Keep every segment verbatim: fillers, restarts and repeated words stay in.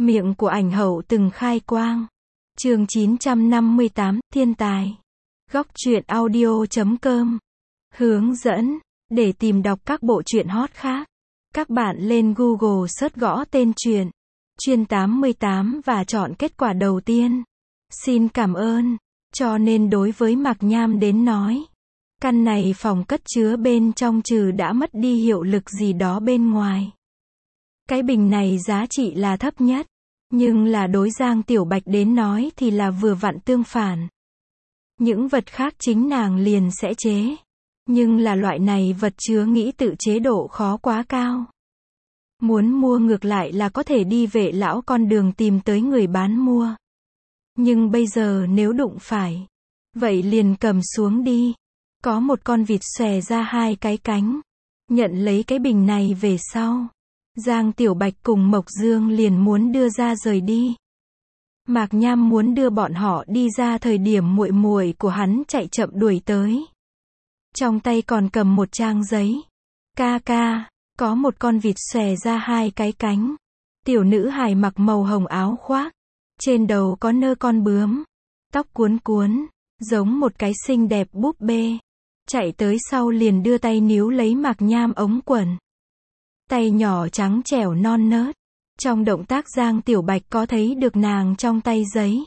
Miệng của ảnh hậu từng khai quang. Chương chín trăm năm mươi tám, Thiên tài. Góc truyện audio chấm com. Hướng dẫn. Để tìm đọc các bộ truyện hot khác, các bạn lên Google search gõ tên truyện Chuyên tám mươi tám và chọn kết quả đầu tiên. Xin cảm ơn. Cho nên đối với Mạc Nham đến nói, căn này phòng cất chứa bên trong trừ đã mất đi hiệu lực gì đó bên ngoài. Cái bình này giá trị là thấp nhất, nhưng là đối Giang Tiểu Bạch đến nói thì là vừa vặn tương phản. Những vật khác chính nàng liền sẽ chế, nhưng là loại này vật chứa nghĩ tự chế độ khó quá cao. Muốn mua ngược lại là có thể đi Vệ Lão con đường tìm tới người bán mua. Nhưng bây giờ nếu đụng phải, vậy liền cầm xuống đi. Có một con vịt xòe ra hai cái cánh, nhận lấy cái bình này về sau, Giang Tiểu Bạch cùng Mộc Dương liền muốn đưa ra rời đi. Mạc Nham muốn đưa bọn họ đi ra thời điểm muội muội của hắn chạy chậm đuổi tới. Trong tay còn cầm một trang giấy. Ca ca, có một con vịt xòe ra hai cái cánh. Tiểu nữ hài mặc màu hồng áo khoác, trên đầu có nơ con bướm, tóc cuốn cuốn, giống một cái xinh đẹp búp bê. Chạy tới sau liền đưa tay níu lấy Mạc Nham ống quần. Tay nhỏ trắng trẻo non nớt. Trong động tác Giang Tiểu Bạch có thấy được nàng trong tay giấy.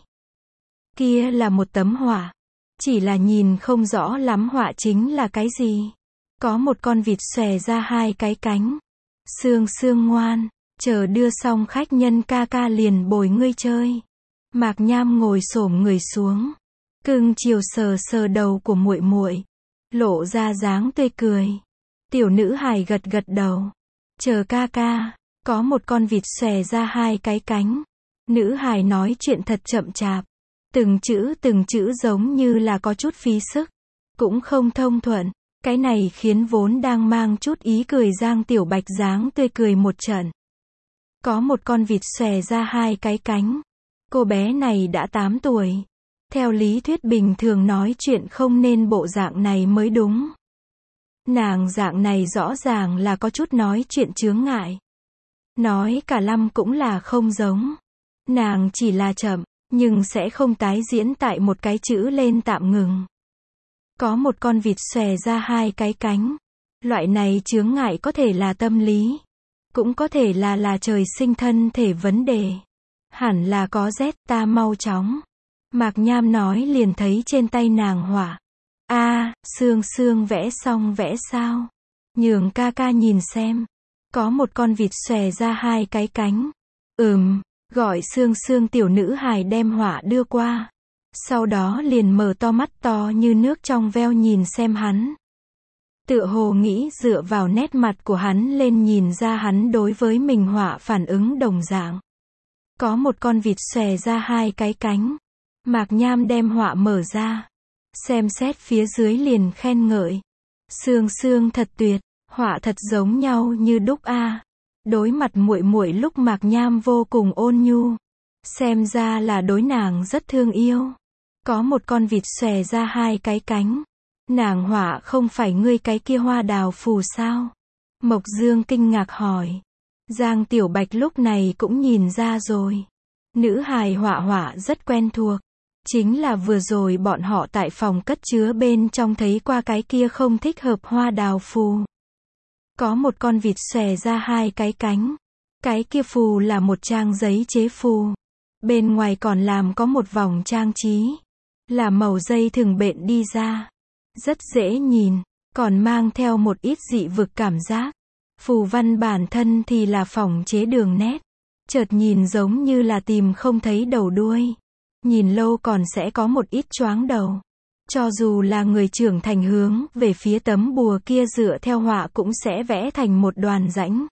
Kia là một tấm họa. Chỉ là nhìn không rõ lắm họa chính là cái gì. Có một con vịt xòe ra hai cái cánh. Sương Sương ngoan, chờ đưa xong khách nhân ca ca liền bồi ngươi chơi. Mạc Nham ngồi xổm người xuống, cưng chiều sờ sờ đầu của muội muội, lộ ra dáng tươi cười. Tiểu nữ hài gật gật đầu. Chờ ca ca, có một con vịt xòe ra hai cái cánh. Nữ hài nói chuyện thật chậm chạp, từng chữ từng chữ giống như là có chút phí sức, cũng không thông thuận. Cái này khiến vốn đang mang chút ý cười Giang Tiểu Bạch dáng tươi cười một trận. Có một con vịt xòe ra hai cái cánh. Cô bé này đã tám tuổi. Theo lý thuyết bình thường nói chuyện không nên bộ dạng này mới đúng. Nàng dạng này rõ ràng là có chút nói chuyện chướng ngại. Nói cả năm cũng là không giống. Nàng chỉ là chậm, nhưng sẽ không tái diễn tại một cái chữ lên tạm ngừng. Có một con vịt xòe ra hai cái cánh. Loại này chướng ngại có thể là tâm lý, cũng có thể là là trời sinh thân thể vấn đề. Hẳn là có rét, ta mau chóng. Mạc Nham nói liền thấy trên tay nàng họa. A, à, Sương Sương vẽ xong vẽ sao? Nhường ca ca nhìn xem. Có một con vịt xòe ra hai cái cánh. Ừm, gọi Sương Sương tiểu nữ hài đem họa đưa qua. Sau đó liền mở to mắt to như nước trong veo nhìn xem hắn. Tựa hồ nghĩ dựa vào nét mặt của hắn lên nhìn ra hắn đối với mình họa phản ứng đồng dạng. Có một con vịt xòe ra hai cái cánh. Mạc Nham đem họa mở ra, xem xét phía dưới liền khen ngợi. Sương Sương thật tuyệt, họa thật giống nhau như đúc a. Đối mặt muội muội lúc Mạc Nham vô cùng ôn nhu, xem ra là đối nàng rất thương yêu. Có một con vịt xòe ra hai cái cánh. Nàng họa không phải ngươi cái kia hoa đào phù sao? Mộc Dương kinh ngạc hỏi. Giang Tiểu Bạch lúc này cũng nhìn ra rồi. Nữ hài họa họa rất quen thuộc. Chính là vừa rồi bọn họ tại phòng cất chứa bên trong thấy qua cái kia không thích hợp hoa đào phù. Có một con vịt xòe ra hai cái cánh. Cái kia phù là một trang giấy chế phù. Bên ngoài còn làm có một vòng trang trí, là màu dây thừng bện đi ra. Rất dễ nhìn, còn mang theo một ít dị vực cảm giác. Phù văn bản thân thì là phỏng chế đường nét. Chợt nhìn giống như là tìm không thấy đầu đuôi. Nhìn lâu còn sẽ có một ít choáng đầu. Cho dù là người trưởng thành hướng về phía tấm bùa kia dựa theo họa cũng sẽ vẽ thành một đoàn rãnh.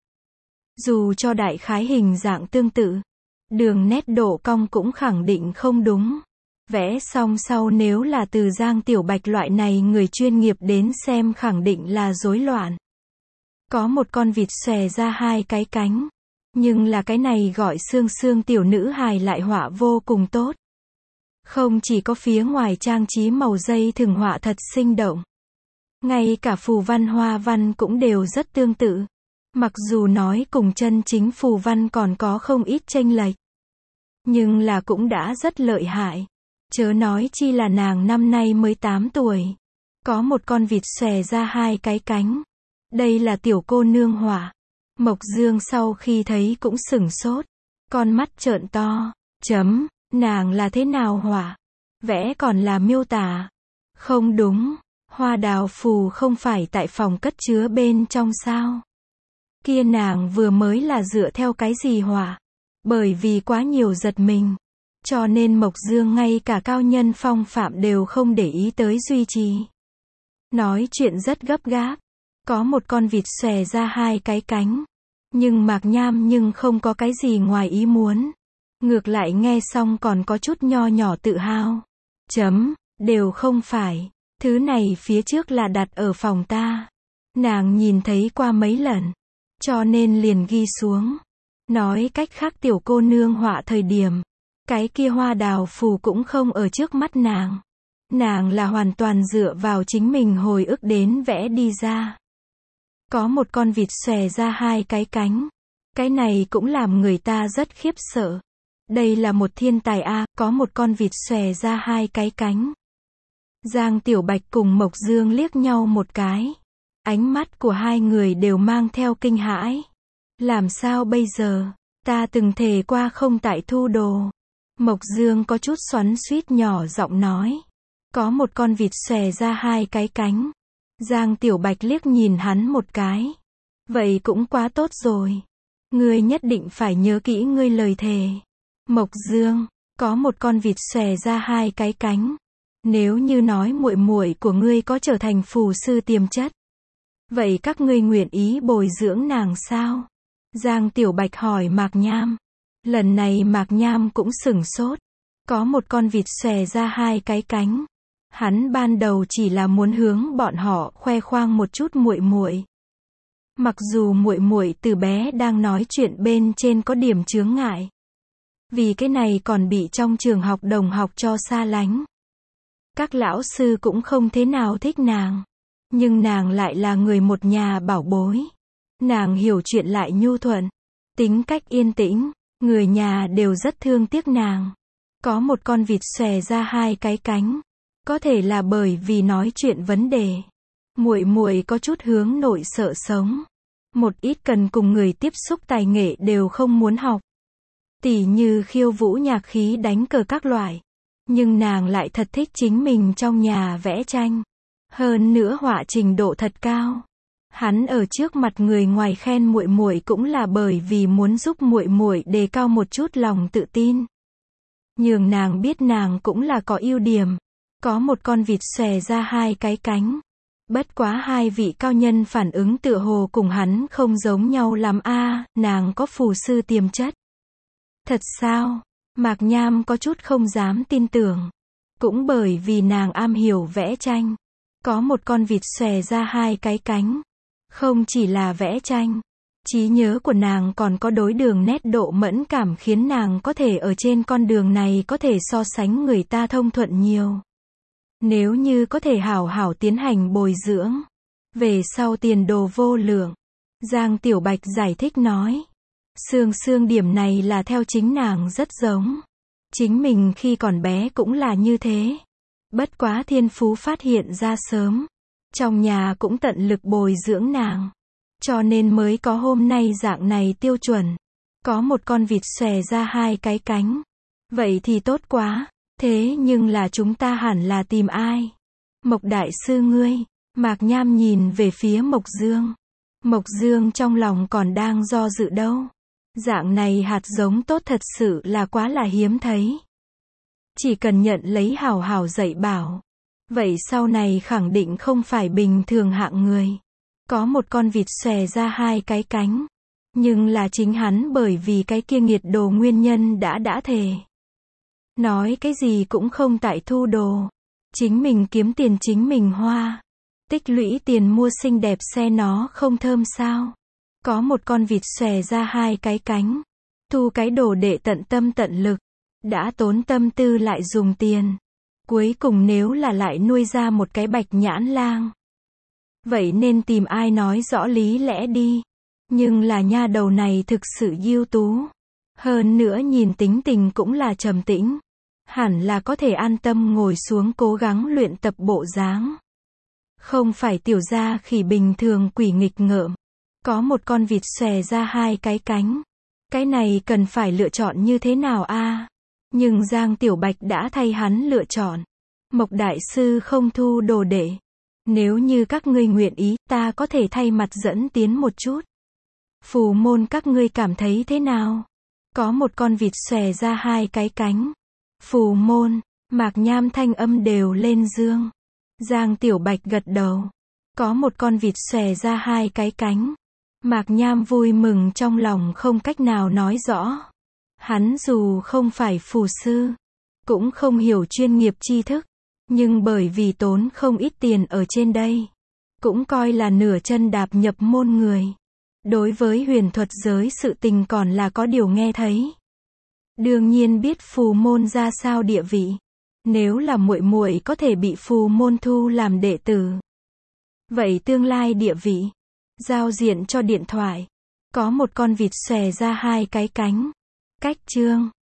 Dù cho đại khái hình dạng tương tự, đường nét độ cong cũng khẳng định không đúng. Vẽ xong sau nếu là từ Giang Tiểu Bạch loại này người chuyên nghiệp đến xem khẳng định là rối loạn. Có một con vịt xòe ra hai cái cánh. Nhưng là cái này gọi Sương Sương tiểu nữ hài lại họa vô cùng tốt. Không chỉ có phía ngoài trang trí màu dây thừng họa thật sinh động. Ngay cả phù văn hoa văn cũng đều rất tương tự. Mặc dù nói cùng chân chính phù văn còn có không ít chênh lệch, Nhưng là cũng đã rất lợi hại. Chớ nói chi là nàng năm nay mới tám tuổi. Có một con vịt xòe ra hai cái cánh. Đây là tiểu cô nương Họa. Mộc Dương sau khi thấy cũng sửng sốt. Con mắt trợn to. Chấm, nàng là thế nào Họa? Vẽ còn là miêu tả. Không đúng, hoa đào phù không phải tại phòng cất chứa bên trong sao? Kia nàng vừa mới là dựa theo cái gì Họa? Bởi vì quá nhiều giật mình. Cho nên Mộc Dương ngay cả cao nhân phong phạm đều không để ý tới duy trì. Nói chuyện rất gấp gáp. Có một con vịt xòe ra hai cái cánh. Nhưng Mạc Nham nhưng không có cái gì ngoài ý muốn. Ngược lại nghe xong còn có chút nho nhỏ tự hào. Chấm, đều không phải. Thứ này phía trước là đặt ở phòng ta. Nàng nhìn thấy qua mấy lần. Cho nên liền ghi xuống. Nói cách khác tiểu cô nương Họa thời điểm. Cái kia hoa đào phù cũng không ở trước mắt nàng. Nàng là hoàn toàn dựa vào chính mình hồi ức đến vẽ đi ra. Có một con vịt xòe ra hai cái cánh. Cái này cũng làm người ta rất khiếp sợ. Đây là một thiên tài a, có một con vịt xòe ra hai cái cánh. Giang Tiểu Bạch cùng Mộc Dương liếc nhau một cái. Ánh mắt của hai người đều mang theo kinh hãi. Làm sao bây giờ? Ta từng thề qua không tại thu đồ. Mộc Dương có chút xoắn xuýt nhỏ giọng nói. Có một con vịt xòe ra hai cái cánh. Giang Tiểu Bạch liếc nhìn hắn một cái. Vậy cũng quá tốt rồi. Ngươi nhất định phải nhớ kỹ ngươi lời thề. Mộc Dương, có một con vịt xòe ra hai cái cánh. Nếu như nói muội muội của ngươi có trở thành phù sư tiềm chất. Vậy các ngươi nguyện ý bồi dưỡng nàng sao? Giang Tiểu Bạch hỏi Mạc Nham. Lần này Mạc Nham cũng sửng sốt. Có một con vịt xòe ra hai cái cánh. Hắn ban đầu chỉ là muốn hướng bọn họ khoe khoang một chút muội muội. Mặc dù muội muội từ bé đang nói chuyện bên trên có điểm chướng ngại. Vì cái này còn bị trong trường học đồng học cho xa lánh. Các lão sư cũng không thế nào thích nàng. Nhưng nàng lại là người một nhà bảo bối. Nàng hiểu chuyện lại nhu thuận. Tính cách yên tĩnh. Người nhà đều rất thương tiếc nàng. Có một con vịt xòe ra hai cái cánh. Có thể là bởi vì nói chuyện vấn đề. Muội muội có chút hướng nội sợ sống. Một ít cần cùng người tiếp xúc tài nghệ đều không muốn học. Tỉ như khiêu vũ nhạc khí đánh cờ các loại. Nhưng nàng lại thật thích chính mình trong nhà vẽ tranh. Hơn nữa họa trình độ thật cao. Hắn ở trước mặt người ngoài khen muội muội cũng là bởi vì muốn giúp muội muội đề cao một chút lòng tự tin. Nhường nàng biết nàng cũng là có ưu điểm. Có một con vịt xòe ra hai cái cánh. Bất quá hai vị cao nhân phản ứng tựa hồ cùng hắn không giống nhau lắm a, nàng có phù sư tiềm chất. Thật sao? Mạc Nham có chút không dám tin tưởng. Cũng bởi vì nàng am hiểu vẽ tranh. Có một con vịt xòe ra hai cái cánh. Không chỉ là vẽ tranh. Trí nhớ của nàng còn có đối đường nét độ mẫn cảm khiến nàng có thể ở trên con đường này có thể so sánh người ta thông thuận nhiều. Nếu như có thể hảo hảo tiến hành bồi dưỡng. Về sau tiền đồ vô lượng. Giang Tiểu Bạch giải thích nói. Sương Sương điểm này là theo chính nàng rất giống. Chính mình khi còn bé cũng là như thế. Bất quá thiên phú phát hiện ra sớm. Trong nhà cũng tận lực bồi dưỡng nàng. Cho nên mới có hôm nay dạng này tiêu chuẩn. Có một con vịt xòe ra hai cái cánh. Vậy thì tốt quá. Thế nhưng là chúng ta hẳn là tìm ai? Mộc đại sư ngươi. Mạc Nham nhìn về phía Mộc Dương. Mộc Dương trong lòng còn đang do dự đâu. Dạng này hạt giống tốt thật sự là quá là hiếm thấy. Chỉ cần nhận lấy hảo hảo dạy bảo. Vậy sau này khẳng định không phải bình thường hạng người. Có một con vịt xòe ra hai cái cánh. Nhưng là chính hắn bởi vì cái kia nghiệt đồ nguyên nhân đã đã thề. Nói cái gì cũng không tại thu đồ. Chính mình kiếm tiền chính mình hoa. Tích lũy tiền mua xinh đẹp xe nó không thơm sao. Có một con vịt xòe ra hai cái cánh. Thu cái đồ đệ tận tâm tận lực. Đã tốn tâm tư lại dùng tiền. Cuối cùng nếu là lại nuôi ra một cái bạch nhãn lang. Vậy nên tìm ai nói rõ lý lẽ đi. Nhưng là nha đầu này thực sự ưu tú. Hơn nữa nhìn tính tình cũng là trầm tĩnh. Hẳn là có thể an tâm ngồi xuống cố gắng luyện tập bộ dáng. Không phải tiểu gia khỉ bình thường quỷ nghịch ngợm. Có một con vịt xòe ra hai cái cánh. Cái này cần phải lựa chọn như thế nào a? Nhưng Giang Tiểu Bạch đã thay hắn lựa chọn. Mộc Đại Sư không thu đồ đệ. Nếu như các ngươi nguyện ý, ta có thể thay mặt dẫn tiến một chút. Phù môn các ngươi cảm thấy thế nào? Có một con vịt xòe ra hai cái cánh. Phù môn, Mạc Nham thanh âm đều lên dương. Giang Tiểu Bạch gật đầu. Có một con vịt xòe ra hai cái cánh. Mạc Nham vui mừng trong lòng không cách nào nói rõ. Hắn dù không phải phù sư, cũng không hiểu chuyên nghiệp tri thức, nhưng bởi vì tốn không ít tiền ở trên đây, cũng coi là nửa chân đạp nhập môn người. Đối với huyền thuật giới sự tình còn là có điều nghe thấy. Đương nhiên biết phù môn ra sao địa vị. Nếu là muội muội có thể bị phù môn thu làm đệ tử, vậy tương lai địa vị, giao diện cho điện thoại. Có một con vịt xòe ra hai cái cánh. Cách chương